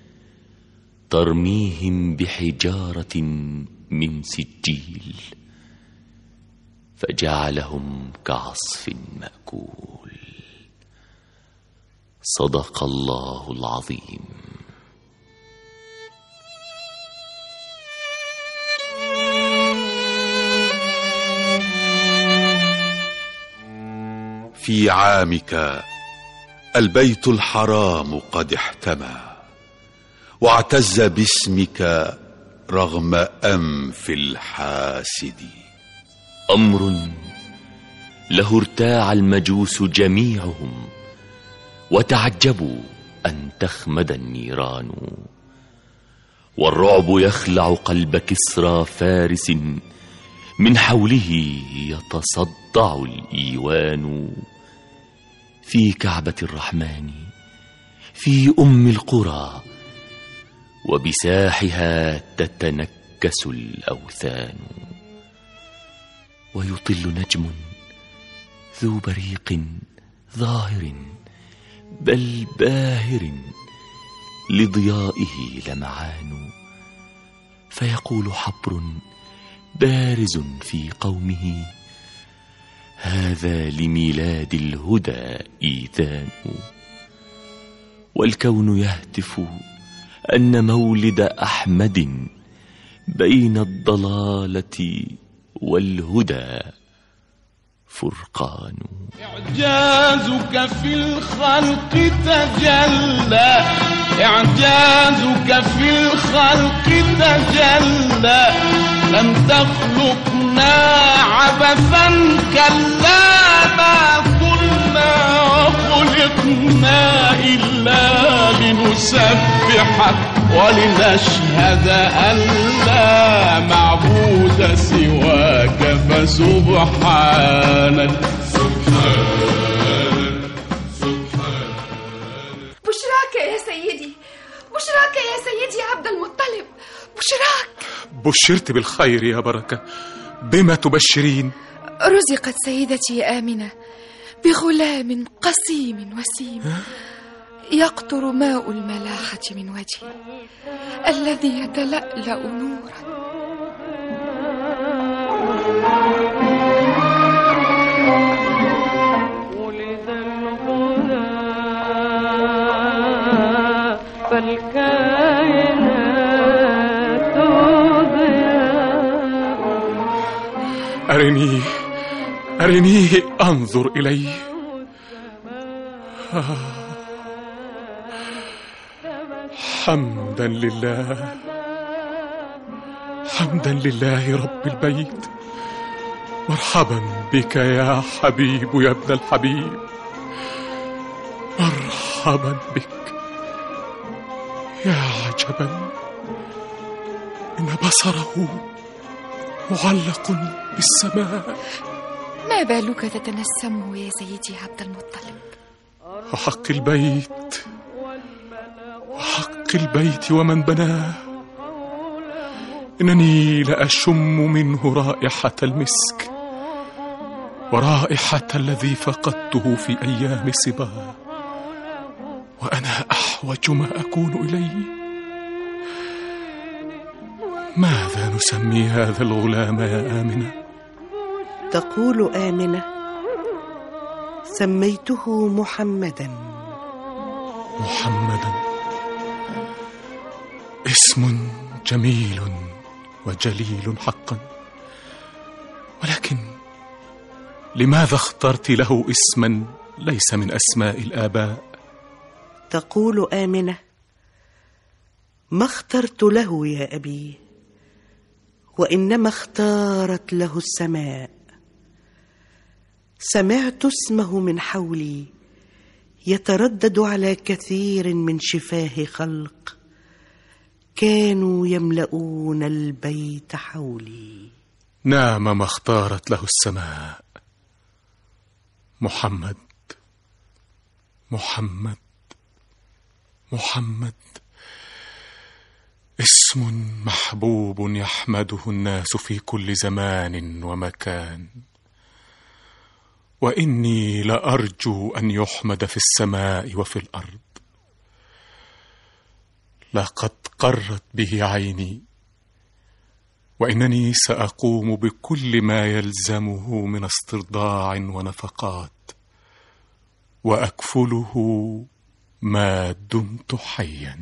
ترميهم بحجارة من سجيل فجعلهم كعصف مأكول. صدق الله العظيم. في عامك البيت الحرام قد احتمى، واعتز باسمك رغم أنف الحاسد. أمر له ارتاع المجوس جميعهم، وتعجبوا أن تخمد النيران، والرعب يخلع قلب كسرى فارس، من حوله يتصدع الإيوان. في كعبة الرحمن، في أم القرى، وبساحها تتنكس الأوثان. ويطل نجم ذو بريق ظاهر بل باهر، لضيائه لمعان، فيقول حبر بارز في قومه: هذا لميلاد الهدى إيذان. والكون يهتف أن مولد أحمد بين الضلالة والهدى فرقان. إعجازك في الخلق تجلى، إعجازك في الخلق تجلى، لم تخلقنا عبثا كلا، ما كنا وخلقنا إلا لنسبحك ولنشهد أن لا معبود سواك، فسبحانك سبحانك سبحانك. بشراك يا سيدي، بشراك يا سيدي عبد المطلب، بشراك. بشرت بالخير يا بركة، بما تبشرين؟ رزقت سيدتي آمنة بغلام قسيم وسيم، يقطر ماء الملاحة من وجهه الذي يتلألأ نورا. ولد الغلام فالكائنات ضياء. أرني أنظر إليه. حمدا لله رب البيت. مرحبا بك يا حبيب يا ابن الحبيب، مرحبا بك. يا عجبا، إن بصره معلق بالسماء. ما بالك تتنسمه يا سيدي عبد المطلب؟ وحق البيت ومن بناه، إنني لأشم منه رائحة المسك ورائحة الذي فقدته في أيام صباه، وأنا أحوج ما أكون إليه. ماذا نسمي هذا الغلام يا آمنة؟ تقول آمنة: سميته محمدا. اسم جميل وجليل حقا، ولكن لماذا اخترت له اسما ليس من أسماء الآباء؟ تقول آمنة: ما اخترت له يا أبي، وإنما اختارت له السماء. سمعت اسمه من حولي يتردد على كثير من شفاه خلق كانوا يملؤون البيت حولي. نعم، ما اختارت له السماء. محمد محمد محمد، اسم محبوب يحمده الناس في كل زمان ومكان، وإني لأرجو أن يحمد في السماء وفي الأرض. لقد قرت به عيني، وإنني سأقوم بكل ما يلزمه من استرضاع ونفقات، وأكفله ما دمت حيا.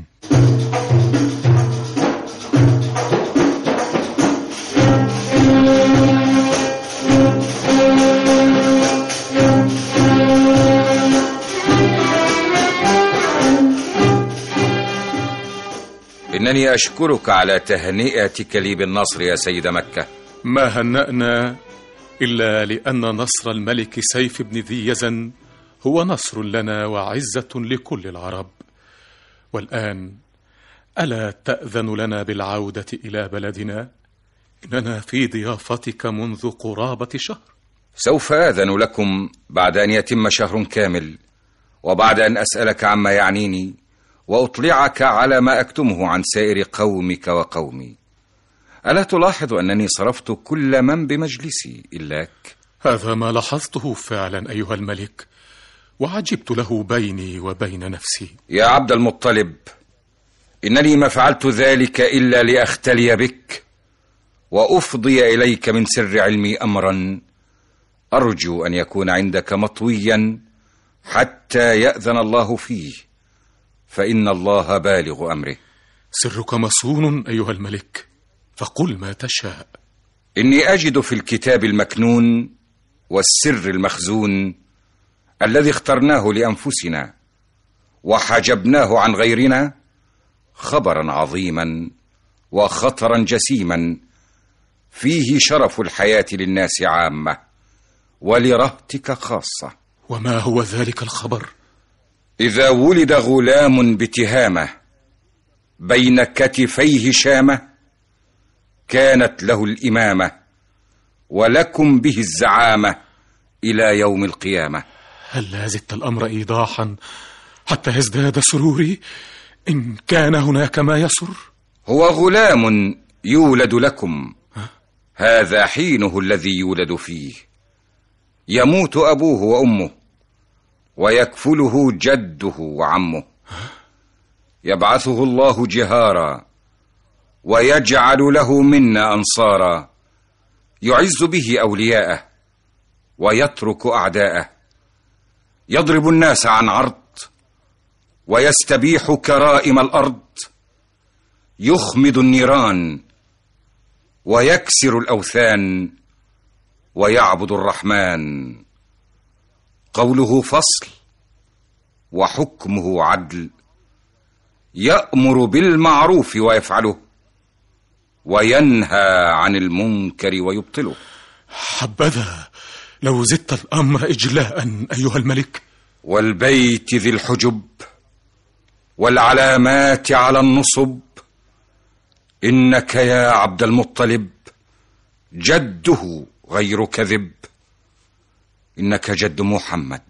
إنني أشكرك على تهنئتك لي بالنصر يا سيد مكة. ما هنأنا إلا لأن نصر الملك سيف بن ذي يزن هو نصر لنا وعزة لكل العرب. والآن ألا تأذن لنا بالعودة إلى بلدنا؟ إننا في ضيافتك منذ قرابة شهر. سوف آذن لكم بعد أن يتم شهر كامل، وبعد أن أسألك عما يعنيني وأطلعك على ما أكتمه عن سائر قومك وقومي. ألا تلاحظ أنني صرفت كل من بمجلسي إلاك؟ هذا ما لاحظته فعلا أيها الملك، وعجبت له بيني وبين نفسي. يا عبد المطلب، إنني ما فعلت ذلك إلا لأختلي بك وأفضي إليك من سر علمي أمرا أرجو أن يكون عندك مطويا حتى يأذن الله فيه، فإن الله بالغ أمره. سرك مصون أيها الملك، فقل ما تشاء. إني أجد في الكتاب المكنون والسر المخزون الذي اخترناه لأنفسنا وحجبناه عن غيرنا خبرا عظيما وخطرا جسيما فيه شرف الحياة للناس عامة ولرهتك خاصة. وما هو ذلك الخبر؟ إذا ولد غلام بتهامة بين كتفيه شامة كانت له الإمامة ولكم به الزعامة إلى يوم القيامة. هل لا زدت الأمر إيضاحا حتى يزداد سروري إن كان هناك ما يسر؟ هو غلام يولد لكم، هذا حينه الذي يولد فيه. يموت أبوه وأمه ويكفله جده وعمه. يبعثه الله جهارا ويجعل له منا أنصارا، يعز به أولياءه ويترك أعداءه، يضرب الناس عن عرض ويستبيح كرائم الأرض، يخمد النيران ويكسر الأوثان ويعبد الرحمن. قوله فصل وحكمه عدل، يأمر بالمعروف ويفعله، وينهى عن المنكر ويبطله. حبذا لو زدت الأمر إجلاء أيها الملك. والبيت ذي الحجب والعلامات على النصب، إنك يا عبد المطلب جده غير كذب، إنك جد محمد.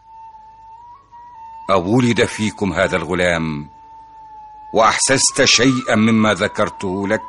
أولد فيكم هذا الغلام وأحسست شيئا مما ذكرته لك؟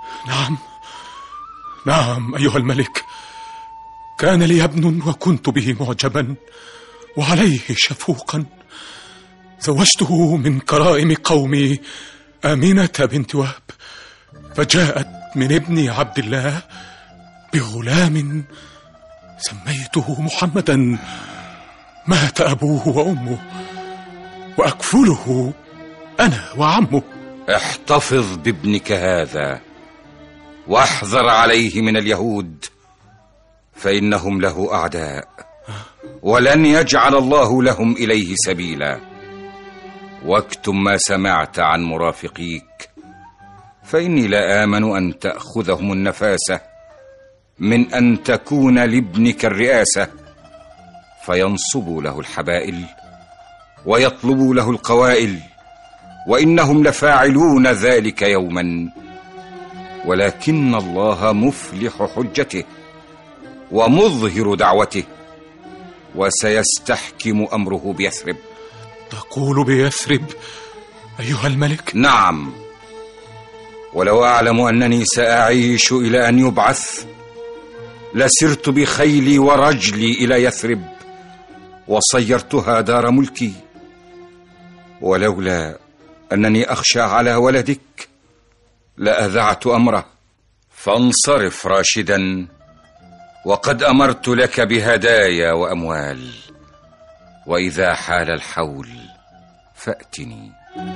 نعم أيها الملك، كان لي ابن وكنت به معجبا وعليه شفوقا. زوجته من كرائم قومي آمنة بنت وهب، فجاءت من ابني عبد الله بغلام سميته محمدا. مات أبوه وأمه وأكفله أنا وعمه. احتفظ بابنك هذا واحذر عليه من اليهود، فإنهم له أعداء ولن يجعل الله لهم إليه سبيلا. واكتم ما سمعت عن مرافقيك، فإني لا آمن أن تأخذهم النفاسة من أن تكون لابنك الرئاسة، فينصبوا له الحبائل ويطلبوا له القوائل، وإنهم لفاعلون ذلك يوما. ولكن الله مفلح حجته ومظهر دعوته، وسيستحكم أمره بيثرب. تقول بيثرب أيها الملك؟ نعم، ولو أعلم أنني سأعيش إلى أن يبعث لسرت بخيلي ورجلي إلى يثرب وصيرتها دار ملكي، ولولا أنني أخشى على ولدك لأذعت أمره. فانصرف راشدا، وقد أمرت لك بهدايا وأموال، وإذا حال الحول فأتني.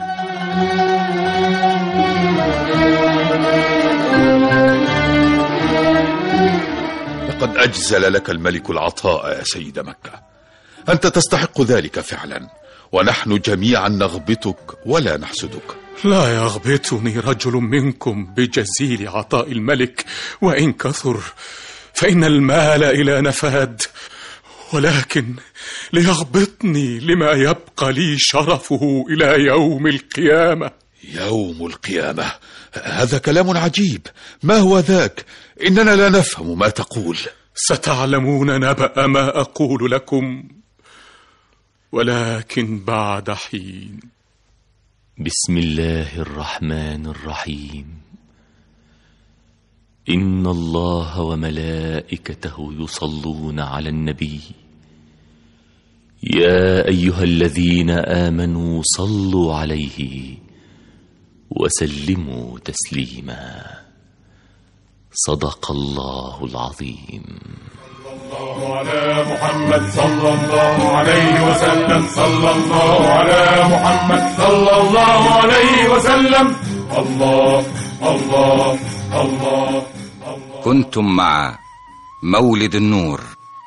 لقد أجزل لك الملك العطاء يا سيد مكة، أنت تستحق ذلك فعلا، ونحن جميعا نغبطك ولا نحسدك. لا يغبطني رجل منكم بجزيل عطاء الملك وإن كثر، فإن المال إلى نفاد، ولكن ليغبطني لما يبقى لي شرفه إلى يوم القيامة. يوم القيامة؟ هذا كلام عجيب، ما هو ذاك؟ إننا لا نفهم ما تقول. ستعلمون نبأ ما أقول لكم، ولكن بعد حين. بسم الله الرحمن الرحيم. إن الله وملائكته يصلون على النبي، يا أيها الذين آمنوا صلوا عليه وسلموا تسليما. صدق الله العظيم. صلى الله على محمد صلى الله عليه وسلم، صلى الله على محمد صلى الله عليه وسلم. الله الله الله. كنتم مع مولد النور.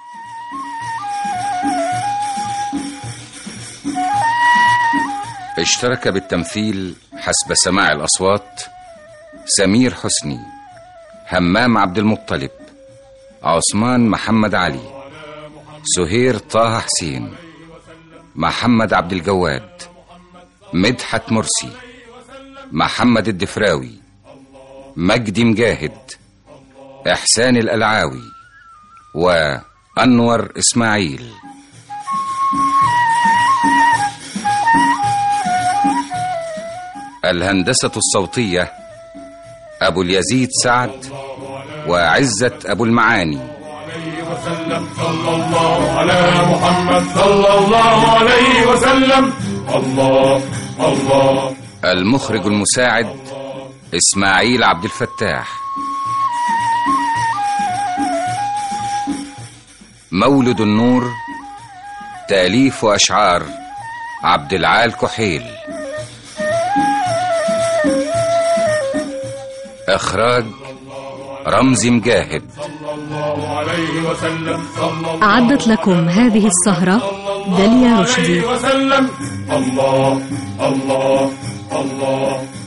اشترك بالتمثيل حسب سماع الأصوات سمير حسني، همام عبد المطلب، عثمان محمد علي، سهير طه حسين، محمد عبد الجواد، مدحت مرسي، محمد الدفراوي، مجدي مجاهد، إحسان الألعاوي، وأنور إسماعيل. الهندسة الصوتية أبو اليزيد سعد وعزة أبو المعاني. صلى الله على محمد صلى الله عليه وسلم. الله الله. المخرج المساعد إسماعيل عبد الفتاح. مولد النور تأليف وأشعار عبد العال كحيل. إخراج رمزي مجاهد. أعدت لكم هذه السهرة داليا رشدي. الله الله الله.